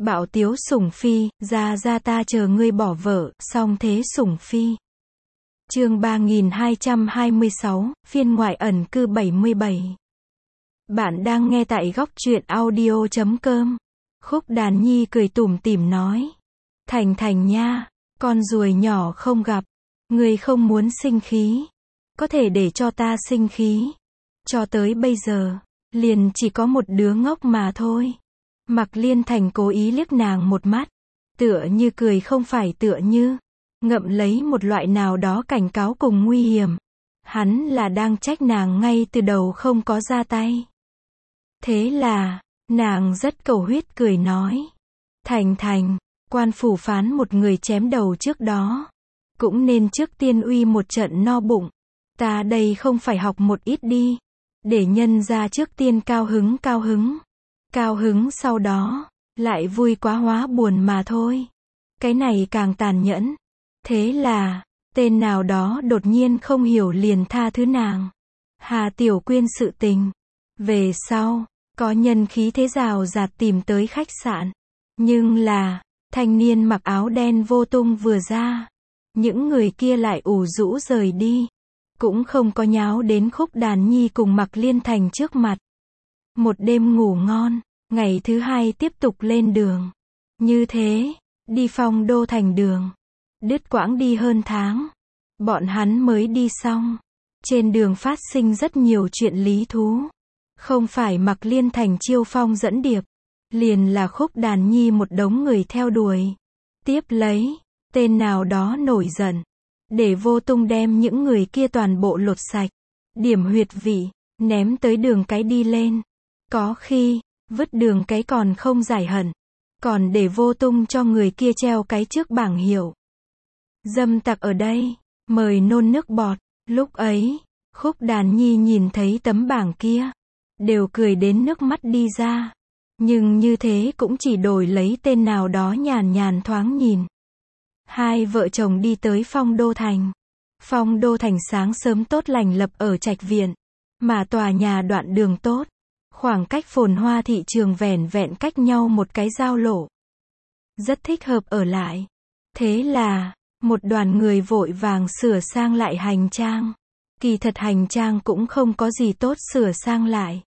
Bạo tiếu sủng phi, ra ta chờ ngươi bỏ vợ, song thế sủng phi. Chương 3226, phiên ngoại ẩn cư 77. Bạn đang nghe tại góc truyện audio.com. Khúc Đàn Nhi cười tủm tỉm nói. Thành Thành nha, con ruồi nhỏ không gặp. Ngươi không muốn sinh khí. Có thể để cho ta sinh khí. Cho tới bây giờ, liền chỉ có một đứa ngốc mà thôi. Mạc Liên Thành cố ý liếc nàng một mắt. Tựa như cười không phải tựa như. Ngậm lấy một loại nào đó cảnh cáo cùng nguy hiểm. Hắn là đang trách nàng ngay từ đầu không có ra tay. Thế là, nàng rất cầu huyết cười nói. Thành Thành, quan phủ phán một người chém đầu trước đó. Cũng nên trước tiên uy một trận no bụng. Ta đây không phải học một ít đi. Để nhân ra trước tiên cao hứng. Cao hứng sau đó, lại vui quá hóa buồn mà thôi. Cái này càng tàn nhẫn. Thế là, tên nào đó đột nhiên không hiểu liền tha thứ nàng. Hà Tiểu Quyên sự tình. Về sau, có nhân khí thế rào rạt tìm tới khách sạn. Nhưng là, thanh niên mặc áo đen vô tung vừa ra. Những người kia lại ủ rũ rời đi. Cũng không có nháo đến Khúc Đàn Nhi cùng Mạc Liên Thành trước mặt. Một đêm ngủ ngon, ngày thứ hai tiếp tục lên đường. Như thế, đi Phong Đô thành đường. Đứt quãng đi hơn tháng. Bọn hắn mới đi xong. Trên đường phát sinh rất nhiều chuyện lý thú. Không phải Mạc Liên Thành chiêu phong dẫn điệp. Liền là Khúc Đàn Nhi một đống người theo đuổi. Tiếp lấy, tên nào đó nổi giận. Để Vô Tung đem những người kia toàn bộ lột sạch. Điểm huyệt vị, ném tới đường cái đi lên. Có khi, vứt đường cái còn không giải hận. Còn để Vô Tung cho người kia treo cái trước bảng hiệu. Dâm tặc ở đây, mời nôn nước bọt. Lúc ấy, Khúc Đàn Nhi nhìn thấy tấm bảng kia. Đều cười đến nước mắt đi ra. Nhưng như thế cũng chỉ đổi lấy tên nào đó nhàn thoáng nhìn. Hai vợ chồng đi tới Phong Đô Thành. Phong Đô Thành sáng sớm tốt lành lập ở trạch viện. Mà tòa nhà đoạn đường tốt. Khoảng cách phồn hoa thị trường vẻn vẹn cách nhau một cái giao lộ. Rất thích hợp ở lại. Thế là, một đoàn người vội vàng sửa sang lại hành trang. Kỳ thật hành trang cũng không có gì tốt sửa sang lại.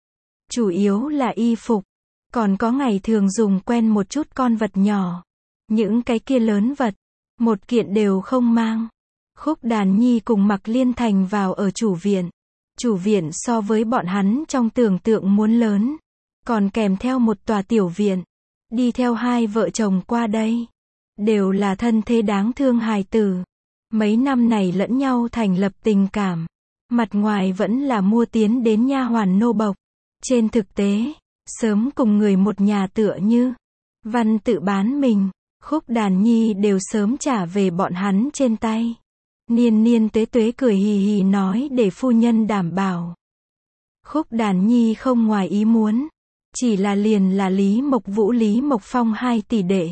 Chủ yếu là y phục. Còn có ngày thường dùng quen một chút con vật nhỏ. Những cái kia lớn vật, một kiện đều không mang. Khúc Đàn Nhi cùng Mạc Liên Thành vào ở chủ viện. Chủ viện so với bọn hắn trong tưởng tượng muốn lớn. Còn kèm theo một tòa tiểu viện. Đi theo hai vợ chồng qua đây. Đều là thân thế đáng thương hài tử. Mấy năm này lẫn nhau thành lập tình cảm. Mặt ngoài vẫn là mua tiến đến nha hoàn nô bộc. Trên thực tế, sớm cùng người một nhà tựa như. Văn tự bán mình. Khúc Đàn Nhi đều sớm trả về bọn hắn trên tay. Niên tuế cười hì hì nói để phu nhân đảm bảo. Khúc Đàn Nhi không ngoài ý muốn. Chỉ là liền là Lý Mộc Vũ Lý Mộc Phong hai tỷ đệ.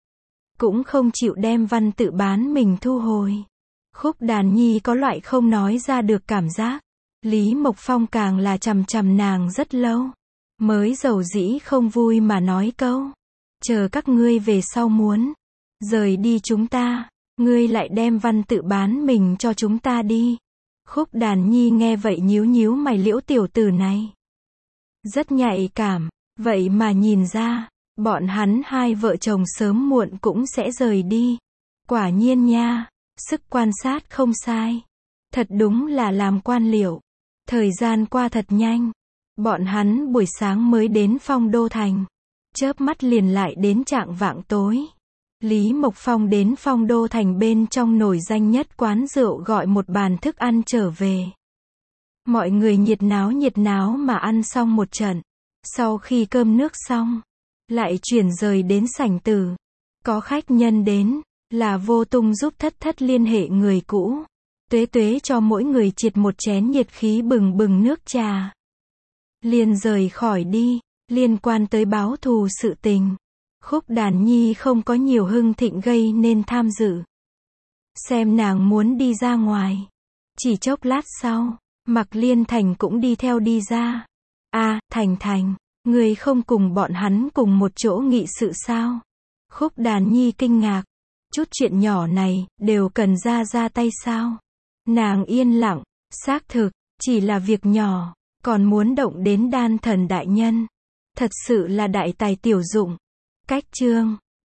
Cũng không chịu đem văn tự bán mình thu hồi. Khúc Đàn Nhi có loại không nói ra được cảm giác. Lý Mộc Phong càng là chằm nàng rất lâu. Mới dầu dĩ không vui mà nói câu. Chờ các ngươi về sau muốn. Rời đi chúng ta. Ngươi lại đem văn tự bán mình cho chúng ta đi. Khúc Đàn Nhi nghe vậy nhíu mày Liễu tiểu tử này. Rất nhạy cảm. Vậy mà nhìn ra. Bọn hắn hai vợ chồng sớm muộn cũng sẽ rời đi. Quả nhiên nha. Sức quan sát không sai. Thật đúng là làm quan liệu. Thời gian qua thật nhanh. Bọn hắn buổi sáng mới đến Phong Đô Thành. Chớp mắt liền lại đến trạng vạng tối. Lý Mộc Phong đến Phong Đô Thành bên trong nổi danh nhất quán rượu gọi một bàn thức ăn trở về. Mọi người nhiệt náo mà ăn xong một trận. Sau khi cơm nước xong, lại chuyển rời đến sảnh tử. Có khách nhân đến, là Vô Tung giúp thất liên hệ người cũ. Tuế cho mỗi người triệt một chén nhiệt khí bừng nước trà. Liền rời khỏi đi, liên quan tới báo thù sự tình. Khúc Đàn Nhi không có nhiều hưng thịnh gây nên tham dự. Xem nàng muốn đi ra ngoài. Chỉ chốc lát sau, Mạc Liên Thành cũng đi theo đi ra. Thành, Ngươi không cùng bọn hắn cùng một chỗ nghị sự sao? Khúc Đàn Nhi kinh ngạc. Chút chuyện nhỏ này, đều cần ra tay sao? Nàng yên lặng, xác thực, chỉ là việc nhỏ, còn muốn động đến đan thần đại nhân. Thật sự là đại tài tiểu dụng. Cách chương